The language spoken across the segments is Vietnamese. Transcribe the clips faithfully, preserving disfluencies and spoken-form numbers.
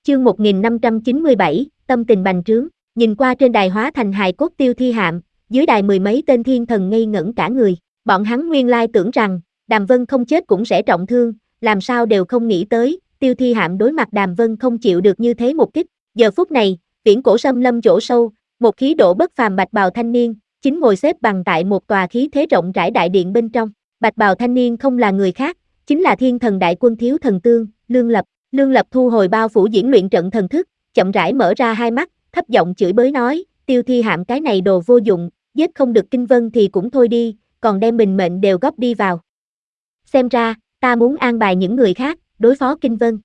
Chương một nghìn năm trăm chín mươi bảy, tâm tình bành trướng, nhìn qua trên đài hóa thành hài cốt Tiêu Thi Hạm, dưới đài mười mấy tên thiên thần ngây ngẩn cả người, bọn hắn nguyên lai tưởng rằng, Đàm Vân không chết cũng sẽ trọng thương, làm sao đều không nghĩ tới, Tiêu Thi Hạm đối mặt Đàm Vân không chịu được như thế một kích, giờ phút này, viễn cổ xâm lâm chỗ sâu, một khí độ bất phàm bạch bào thanh niên, chính ngồi xếp bằng tại một tòa khí thế rộng rãi đại điện bên trong, bạch bào thanh niên không là người khác, chính là thiên thần đại quân Thiếu Thần Tương, Lương Lập. Lương Lập thu hồi bao phủ diễn luyện trận thần thức, chậm rãi mở ra hai mắt, thấp giọng chửi bới nói, Tiêu Thi Hạm cái này đồ vô dụng, giết không được Kinh Vân thì cũng thôi đi, còn đem mình mệnh đều góp đi vào. Xem ra, ta muốn an bài những người khác, đối phó Kinh Vân.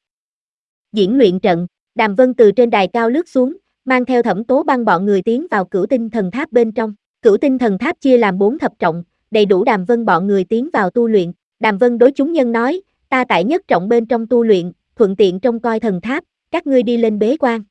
Diễn luyện trận, Đàm Vân từ trên đài cao lướt xuống, mang theo Thẩm Tố Băng bọn người tiến vào Cửu Tinh Thần Tháp bên trong. Cửu Tinh Thần Tháp chia làm bốn thập trọng, đầy đủ Đàm Vân bọn người tiến vào tu luyện. Đàm Vân đối chúng nhân nói, ta tại nhất trọng bên trong tu luyện, thuận tiện trông coi thần tháp, các ngươi đi lên bế quan.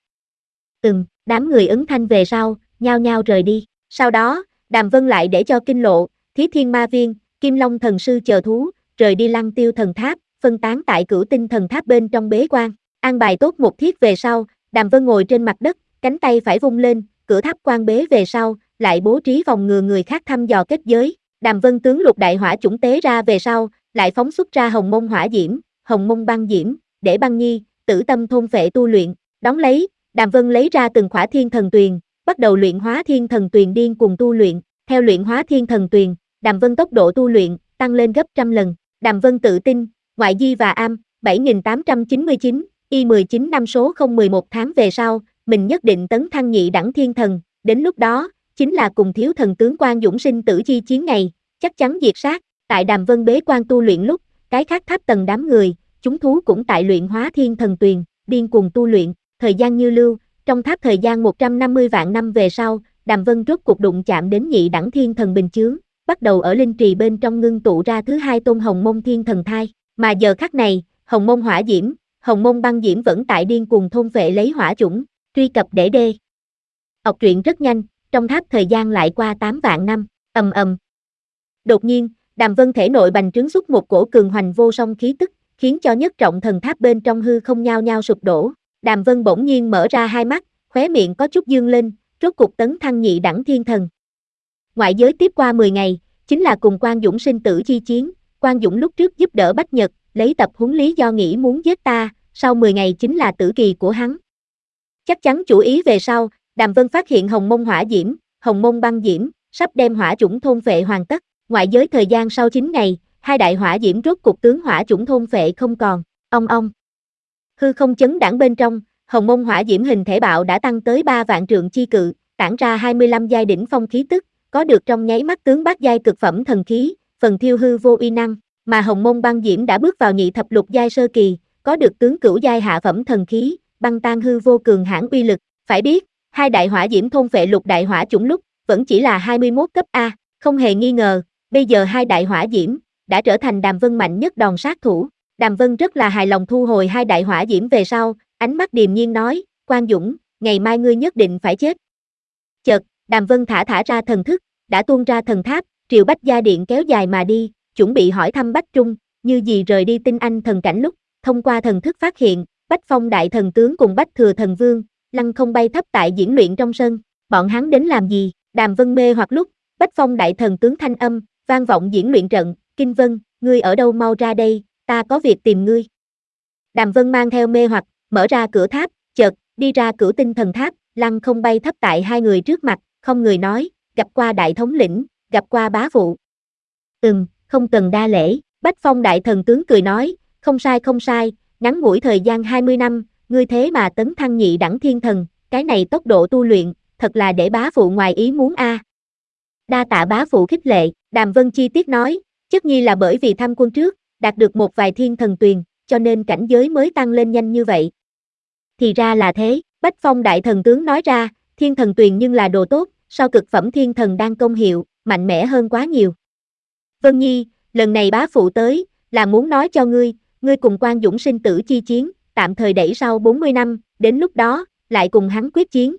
Ừm, đám người ứng thanh về sau, nhao nhao rời đi. Sau đó, Đàm Vân lại để cho Kinh Lộ, Thí Thiên Ma Viên, Kim Long Thần Sư chờ thú, rời đi Lăng Tiêu Thần Tháp, phân tán tại Cửu Tinh Thần Tháp bên trong bế quan. An bài tốt một thiết về sau, Đàm Vân ngồi trên mặt đất, cánh tay phải vung lên, cửa tháp quan bế về sau, lại bố trí vòng ngừa người khác thăm dò kết giới. Đàm Vân tướng lục đại hỏa chủng tế ra về sau, lại phóng xuất ra hồng mông hỏa diễm, hồng mông băng diễm, để băng nhi, tử tâm thôn phệ tu luyện, đón lấy, Đàm Vân lấy ra từng khỏa thiên thần tuyền, bắt đầu luyện hóa thiên thần tuyền điên cùng tu luyện, theo luyện hóa thiên thần tuyền, Đàm Vân tốc độ tu luyện, tăng lên gấp trăm lần, Đàm Vân tự tin, ngoại di và am, bảy nghìn tám trăm chín mươi chín, y mười chín năm số không mười một tháng về sau, mình nhất định tấn thăng nhị đẳng thiên thần, đến lúc đó, chính là cùng thiếu thần tướng Quan Dũng sinh tử chi chiến ngày, chắc chắn diệt sát, tại Đàm Vân bế quan tu luyện lúc, cái khác tháp tầng đám người, chúng thú cũng tại luyện hóa thiên thần tuyền, điên cuồng tu luyện, thời gian như lưu, trong tháp thời gian một trăm năm mươi vạn năm về sau, Đàm Vân rốt cuộc đụng chạm đến nhị đẳng thiên thần bình chướng, bắt đầu ở linh trì bên trong ngưng tụ ra thứ hai tôn hồng mông thiên thần thai, mà giờ khắc này, hồng mông hỏa diễm, hồng mông băng diễm vẫn tại điên cuồng thôn phệ lấy hỏa chủng, truy cập để đê. Đọc truyện rất nhanh, trong tháp thời gian lại qua tám vạn năm, ầm ầm. Đột nhiên, Đàm Vân thể nội bành trướng xuất một cổ cường hoành vô song khí tức, khiến cho nhất trọng thần tháp bên trong hư không nhao nhao sụp đổ. Đàm Vân bỗng nhiên mở ra hai mắt, khóe miệng có chút dương lên, rốt cục tấn thăng nhị đẳng thiên thần. Ngoại giới tiếp qua mười ngày, chính là cùng Quan Dũng sinh tử chi chiến, Quan Dũng lúc trước giúp đỡ Bách Nhật, lấy tập huấn lý do nghĩ muốn giết ta, sau mười ngày chính là tử kỳ của hắn. Chắc chắn chủ ý về sau, Đàm Vân phát hiện hồng mông hỏa diễm, hồng mông băng diễm, sắp đem hỏa chủng thôn phệ hoàn tất. Ngoại giới thời gian sau chín ngày, hai đại hỏa diễm rốt cục tướng hỏa chủng thôn phệ không còn, ong ong. Hư không chấn đãng bên trong, hồng mông hỏa diễm hình thể bạo đã tăng tới ba vạn trượng chi cự, tản ra hai mươi lăm giai đỉnh phong khí tức, có được trong nháy mắt tướng bát giai cực phẩm thần khí, phần thiêu hư vô uy năng, mà hồng mông băng diễm đã bước vào nhị thập lục giai sơ kỳ, có được tướng cửu giai hạ phẩm thần khí, băng tan hư vô cường hãn uy lực, phải biết, hai đại hỏa diễm thôn phệ lục đại hỏa chủng lúc, vẫn chỉ là hai mươi mốt cấp A, không hề nghi ngờ, bây giờ hai đại hỏa diễm đã trở thành Đàm Vân mạnh nhất đòn sát thủ. Đàm Vân rất là hài lòng thu hồi hai đại hỏa diễm về sau, ánh mắt điềm nhiên nói, Quan Dũng, ngày mai ngươi nhất định phải chết. Chợt, Đàm Vân thả thả ra thần thức, đã tuôn ra thần tháp, Triệu Bách Gia Điện kéo dài mà đi, chuẩn bị hỏi thăm Bách Trung, như gì rời đi Tinh Anh thần cảnh lúc, thông qua thần thức phát hiện, Bách Phong đại thần tướng cùng Bách Thừa thần vương, lăng không bay thấp tại diễn luyện trong sân, bọn hắn đến làm gì? Đàm Vân mê hoặc lúc, Bách Phong đại thần tướng thanh âm, vang vọng diễn luyện trận, Kinh Vân, ngươi ở đâu mau ra đây, ta có việc tìm ngươi. Đàm Vân mang theo mê hoặc, mở ra cửa tháp, chợt, đi ra Cửu Tinh thần tháp, lăng không bay thấp tại hai người trước mặt, không người nói, gặp qua đại thống lĩnh, gặp qua bá phụ. Ừm, không cần đa lễ, Bách Phong đại thần tướng cười nói, không sai không sai, ngắn ngủi thời gian hai mươi năm, ngươi thế mà tấn thăng nhị đẳng thiên thần, cái này tốc độ tu luyện, thật là để bá phụ ngoài ý muốn a. Đa tạ bá phụ khích lệ, Đàm Vân chi tiết nói, chất nhi là bởi vì thăm quân trước, đạt được một vài thiên thần tuyền, cho nên cảnh giới mới tăng lên nhanh như vậy. Thì ra là thế, Bách Phong đại thần tướng nói ra, thiên thần tuyền nhưng là đồ tốt, so cực phẩm thiên thần đang công hiệu, mạnh mẽ hơn quá nhiều. Vân Nhi, lần này bá phụ tới, là muốn nói cho ngươi, ngươi cùng Quan Dũng sinh tử chi chiến, tạm thời đẩy sau bốn mươi năm, đến lúc đó, lại cùng hắn quyết chiến.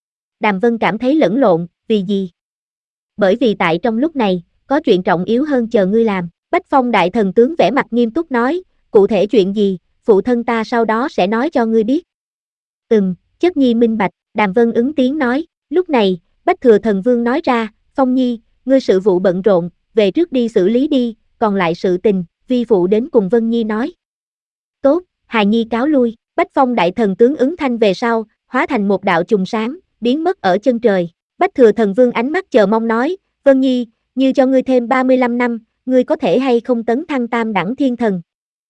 Đàm Vân cảm thấy lẫn lộn, vì gì? Bởi vì tại trong lúc này, có chuyện trọng yếu hơn chờ ngươi làm. Bách Phong đại thần tướng vẻ mặt nghiêm túc nói, cụ thể chuyện gì, phụ thân ta sau đó sẽ nói cho ngươi biết. Ừm, chất nhi minh bạch, Đàm Vân ứng tiếng nói, lúc này, Bách Thừa Thần Vương nói ra, Phong Nhi, ngươi sự vụ bận rộn, về trước đi xử lý đi, còn lại sự tình, vi phụ đến cùng Vân Nhi nói. Tốt, hài nhi cáo lui, Bách Phong đại thần tướng ứng thanh về sau, hóa thành một đạo chùm sáng, biến mất ở chân trời. Bách Thừa Thần Vương ánh mắt chờ mong nói, Vân Nhi, như cho ngươi thêm ba mươi lăm năm, ngươi có thể hay không tấn thăng tam đẳng thiên thần?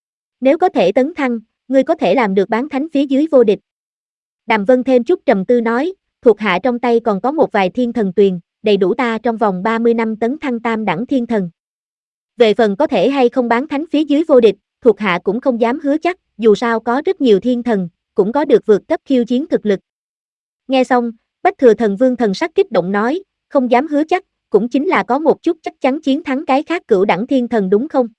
Nếu có thể tấn thăng, ngươi có thể làm được bán thánh phía dưới vô địch. Đàm Vân thêm chút trầm tư nói, thuộc hạ trong tay còn có một vài thiên thần tuyền, đầy đủ ta trong vòng ba mươi năm tấn thăng tam đẳng thiên thần. Về phần có thể hay không bán thánh phía dưới vô địch, thuộc hạ cũng không dám hứa chắc, dù sao có rất nhiều thiên thần, cũng có được vượt cấp khiêu chiến thực lực. Nghe xong, Bách Thừa Thần Vương thần sắc kích động nói, không dám hứa chắc, cũng chính là có một chút chắc chắn chiến thắng cái khác cửu đẳng thiên thần đúng không?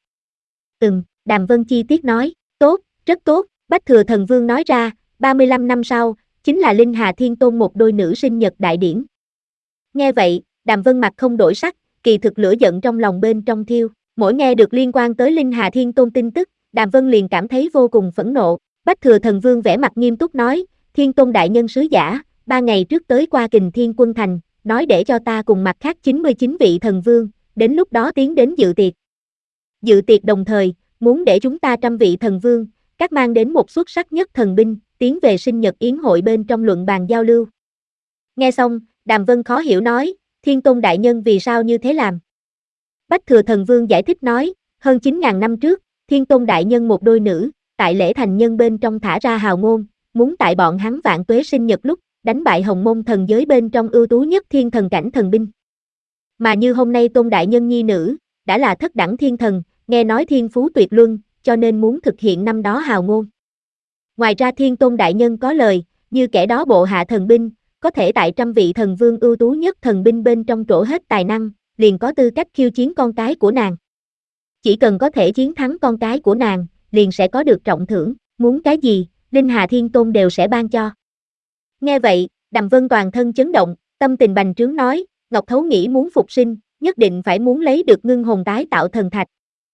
Ừm, Đàm Vân chi tiết nói, tốt, rất tốt, Bách Thừa Thần Vương nói ra, ba mươi lăm năm sau, chính là Linh Hà Thiên Tôn một đôi nữ sinh nhật đại điển. Nghe vậy, Đàm Vân mặt không đổi sắc, kỳ thực lửa giận trong lòng bên trong thiêu, mỗi nghe được liên quan tới Linh Hà Thiên Tôn tin tức, Đàm Vân liền cảm thấy vô cùng phẫn nộ. Bách Thừa Thần Vương vẻ mặt nghiêm túc nói, Thiên Tôn đại nhân sứ giả, ba ngày trước tới qua Kình Thiên Quân Thành, nói để cho ta cùng mặt khác chín mươi chín vị thần vương, đến lúc đó tiến đến dự tiệc. Dự tiệc đồng thời, muốn để chúng ta trăm vị thần vương, các mang đến một xuất sắc nhất thần binh, tiến về sinh nhật yến hội bên trong luận bàn giao lưu. Nghe xong, Đàm Vân khó hiểu nói, Thiên Tôn đại nhân vì sao như thế làm? Bách Thừa Thần Vương giải thích nói, hơn chín nghìn năm trước, Thiên Tôn đại nhân một đôi nữ, tại lễ thành nhân bên trong thả ra hào ngôn, muốn tại bọn hắn vạn tuế sinh nhật lúc, đánh bại Hồng Môn thần giới bên trong ưu tú nhất thiên thần cảnh thần binh. Mà như hôm nay Tôn đại nhân nhi nữ, đã là thất đẳng thiên thần, nghe nói thiên phú tuyệt luân, cho nên muốn thực hiện năm đó hào ngôn. Ngoài ra Thiên Tôn đại nhân có lời, như kẻ đó bộ hạ thần binh, có thể tại trăm vị thần vương ưu tú nhất thần binh bên trong trổ hết tài năng, liền có tư cách khiêu chiến con cái của nàng. Chỉ cần có thể chiến thắng con cái của nàng, liền sẽ có được trọng thưởng, muốn cái gì, Linh Hà Thiên Tôn đều sẽ ban cho. Nghe vậy, Đàm Vân toàn thân chấn động, tâm tình bành trướng nói, Ngọc Thấu nghĩ muốn phục sinh, nhất định phải muốn lấy được ngưng hồn tái tạo thần thạch.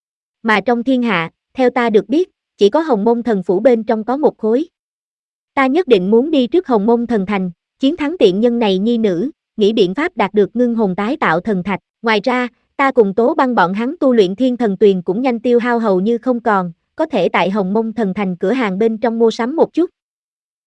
Mà trong thiên hạ, theo ta được biết, chỉ có Hồng Môn thần phủ bên trong có một khối. Ta nhất định muốn đi trước Hồng Môn thần thành, chiến thắng tiện nhân này nhi nữ, nghĩ biện pháp đạt được ngưng hồn tái tạo thần thạch. Ngoài ra, ta cùng Tố Băng bọn hắn tu luyện thiên thần tuyền cũng nhanh tiêu hao hầu như không còn, có thể tại Hồng Môn thần thành cửa hàng bên trong mua sắm một chút,